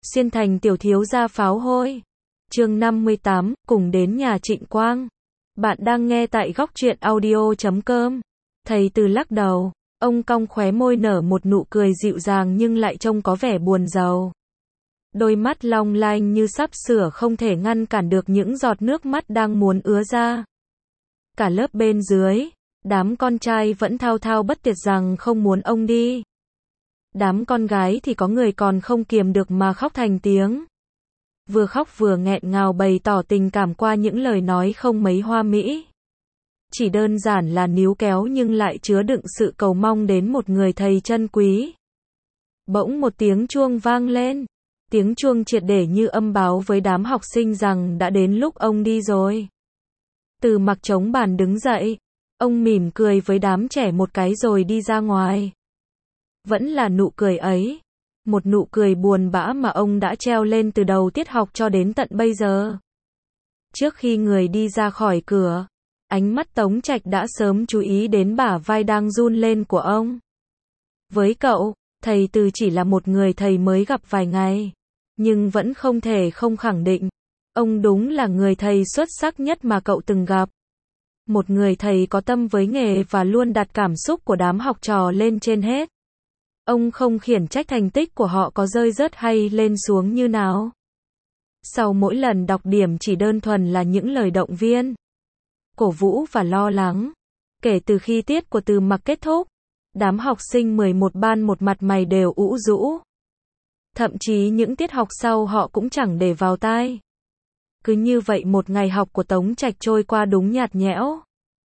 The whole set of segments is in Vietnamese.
Xuyên thành tiểu thiếu gia pháo hôi. Chương 58, cùng đến nhà Trịnh Quang. Bạn đang nghe tại góc truyện audio.com. Thầy Từ lắc đầu, ông cong khóe môi nở một nụ cười dịu dàng nhưng lại trông có vẻ buồn rầu. Đôi mắt long lanh như sắp sửa không thể ngăn cản được những giọt nước mắt đang muốn ứa ra. Cả lớp bên dưới, đám con trai vẫn thao thao bất tuyệt rằng không muốn ông đi. Đám con gái thì có người còn không kiềm được mà khóc thành tiếng. Vừa khóc vừa nghẹn ngào bày tỏ tình cảm qua những lời nói không mấy hoa mỹ. Chỉ đơn giản là níu kéo nhưng lại chứa đựng sự cầu mong đến một người thầy chân quý. Bỗng một tiếng chuông vang lên. Tiếng chuông triệt để như âm báo với đám học sinh rằng đã đến lúc ông đi rồi. Từ mặc trống bàn đứng dậy. Ông mỉm cười với đám trẻ một cái rồi đi ra ngoài. Vẫn là nụ cười ấy. Một nụ cười buồn bã mà ông đã treo lên từ đầu tiết học cho đến tận bây giờ. Trước khi người đi ra khỏi cửa, ánh mắt Tống Trạch đã sớm chú ý đến bả vai đang run lên của ông. Với cậu, thầy Từ chỉ là một người thầy mới gặp vài ngày, nhưng vẫn không thể không khẳng định, ông đúng là người thầy xuất sắc nhất mà cậu từng gặp. Một người thầy có tâm với nghề và luôn đặt cảm xúc của đám học trò lên trên hết. Ông không khiển trách thành tích của họ có rơi rớt hay lên xuống như nào. Sau mỗi lần đọc điểm chỉ đơn thuần là những lời động viên, cổ vũ và lo lắng. Kể từ khi tiết của Từ Mặc kết thúc, đám học sinh 11 ban một mặt mày đều ủ rũ. Thậm chí những tiết học sau họ cũng chẳng để vào tai. Cứ như vậy một ngày học của Tống Trạch trôi qua đúng nhạt nhẽo.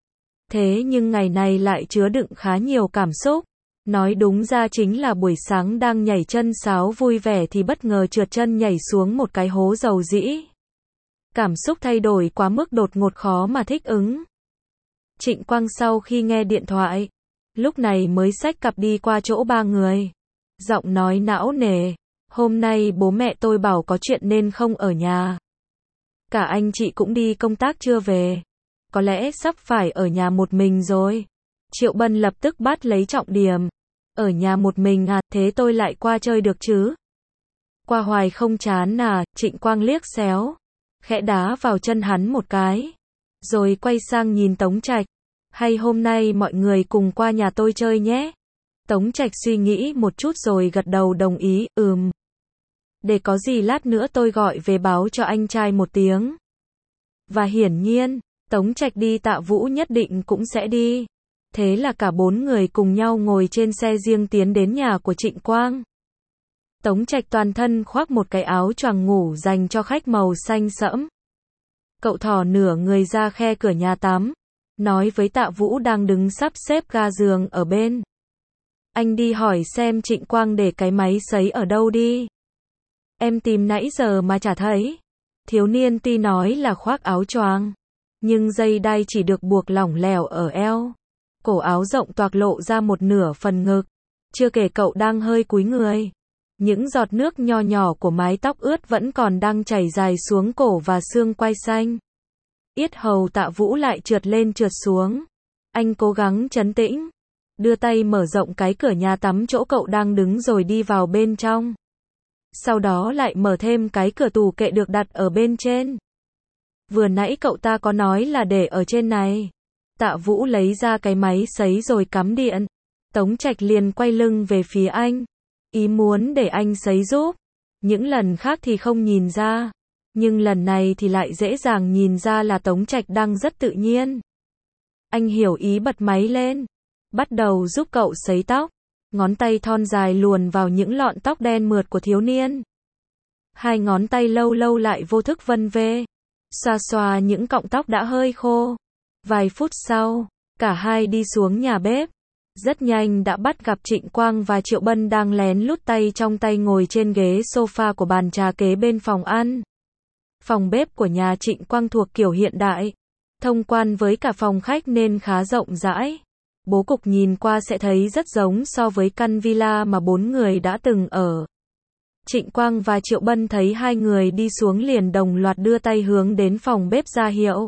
Thế nhưng ngày này lại chứa đựng khá nhiều cảm xúc. Nói đúng ra chính là buổi sáng đang nhảy chân sáo vui vẻ thì bất ngờ trượt chân nhảy xuống một cái hố dầu dĩ. Cảm xúc thay đổi quá mức đột ngột khó mà thích ứng. Trịnh Quang sau khi nghe điện thoại, lúc này mới xách cặp đi qua chỗ ba người. Giọng nói não nề, hôm nay bố mẹ tôi bảo có chuyện nên không ở nhà. Cả anh chị cũng đi công tác chưa về. Có lẽ sắp phải ở nhà một mình rồi. Triệu Bân lập tức bắt lấy trọng điểm. Ở nhà một mình à, thế tôi lại qua chơi được chứ? Qua hoài không chán à? Trịnh Quang liếc xéo, khẽ đá vào chân hắn một cái. Rồi quay sang nhìn Tống Trạch. Hay hôm nay mọi người cùng qua nhà tôi chơi nhé? Tống Trạch suy nghĩ một chút rồi gật đầu đồng ý, Để có gì lát nữa tôi gọi về báo cho anh trai một tiếng. Và hiển nhiên, Tống Trạch đi Tạ Vũ nhất định cũng sẽ đi. Thế là cả bốn người cùng nhau ngồi trên xe riêng tiến đến nhà của Trịnh Quang. Tống Trạch toàn thân khoác một cái áo choàng ngủ dành cho khách màu xanh sẫm. Cậu thò nửa người ra khe cửa nhà tắm, nói với Tạ Vũ đang đứng sắp xếp ga giường ở bên. Anh đi hỏi xem Trịnh Quang để cái máy sấy ở đâu đi. Em tìm nãy giờ mà chả thấy. Thiếu niên tuy nói là khoác áo choàng, nhưng dây đai chỉ được buộc lỏng lẻo ở eo. Cổ áo rộng toạc lộ ra một nửa phần ngực. Chưa kể cậu đang hơi cúi người. Những giọt nước nho nhỏ của mái tóc ướt vẫn còn đang chảy dài xuống cổ và xương quai xanh. Yết hầu Tạ Vũ lại trượt lên trượt xuống. Anh cố gắng trấn tĩnh, đưa tay mở rộng cái cửa nhà tắm chỗ cậu đang đứng rồi đi vào bên trong. Sau đó lại mở thêm cái cửa tủ kệ được đặt ở bên trên. Vừa nãy cậu ta có nói là để ở trên này. Tạ Vũ lấy ra cái máy sấy rồi cắm điện. Tống Trạch liền quay lưng về phía anh. Ý muốn để anh sấy giúp. Những lần khác thì không nhìn ra. Nhưng lần này thì lại dễ dàng nhìn ra là Tống Trạch đang rất tự nhiên. Anh hiểu ý bật máy lên. Bắt đầu giúp cậu sấy tóc. Ngón tay thon dài luồn vào những lọn tóc đen mượt của thiếu niên. Hai ngón tay lâu lâu lại vô thức vân vê. Xoa xoa những cọng tóc đã hơi khô. Vài phút sau, cả hai đi xuống nhà bếp. Rất nhanh đã bắt gặp Trịnh Quang và Triệu Bân đang lén lút tay trong tay ngồi trên ghế sofa của bàn trà kế bên phòng ăn. Phòng bếp của nhà Trịnh Quang thuộc kiểu hiện đại, thông quan với cả phòng khách nên khá rộng rãi. Bố cục nhìn qua sẽ thấy rất giống so với căn villa mà bốn người đã từng ở. Trịnh Quang và Triệu Bân thấy hai người đi xuống liền đồng loạt đưa tay hướng đến phòng bếp ra hiệu.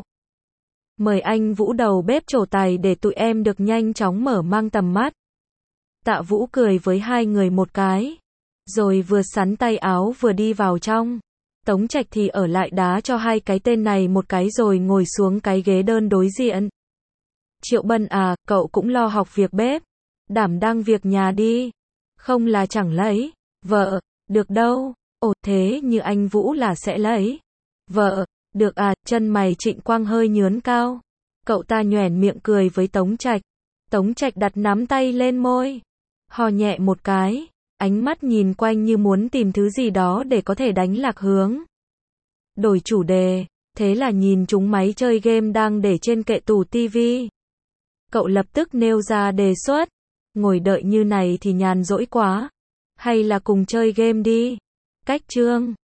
Mời anh Vũ đầu bếp trổ tài để tụi em được nhanh chóng mở mang tầm mắt. Tạ Vũ cười với hai người một cái. Rồi vừa sắn tay áo vừa đi vào trong. Tống Trạch thì ở lại đá cho hai cái tên này một cái rồi ngồi xuống cái ghế đơn đối diện. Triệu Bân à, cậu cũng lo học việc bếp, đảm đang việc nhà đi. Không là chẳng lấy vợ được đâu. Ồ, thế như anh Vũ là sẽ lấy vợ được à? Chân mày Trịnh Quang hơi nhướng cao. Cậu ta nhoẻn miệng cười với Tống Trạch. Tống Trạch đặt nắm tay lên môi, hò nhẹ một cái, ánh mắt nhìn quanh như muốn tìm thứ gì đó để có thể đánh lạc hướng. Đổi chủ đề, thế là nhìn chúng máy chơi game đang để trên kệ tủ tivi. Cậu lập tức nêu ra đề xuất, ngồi đợi như này thì nhàn rỗi quá, hay là cùng chơi game đi. Cách chương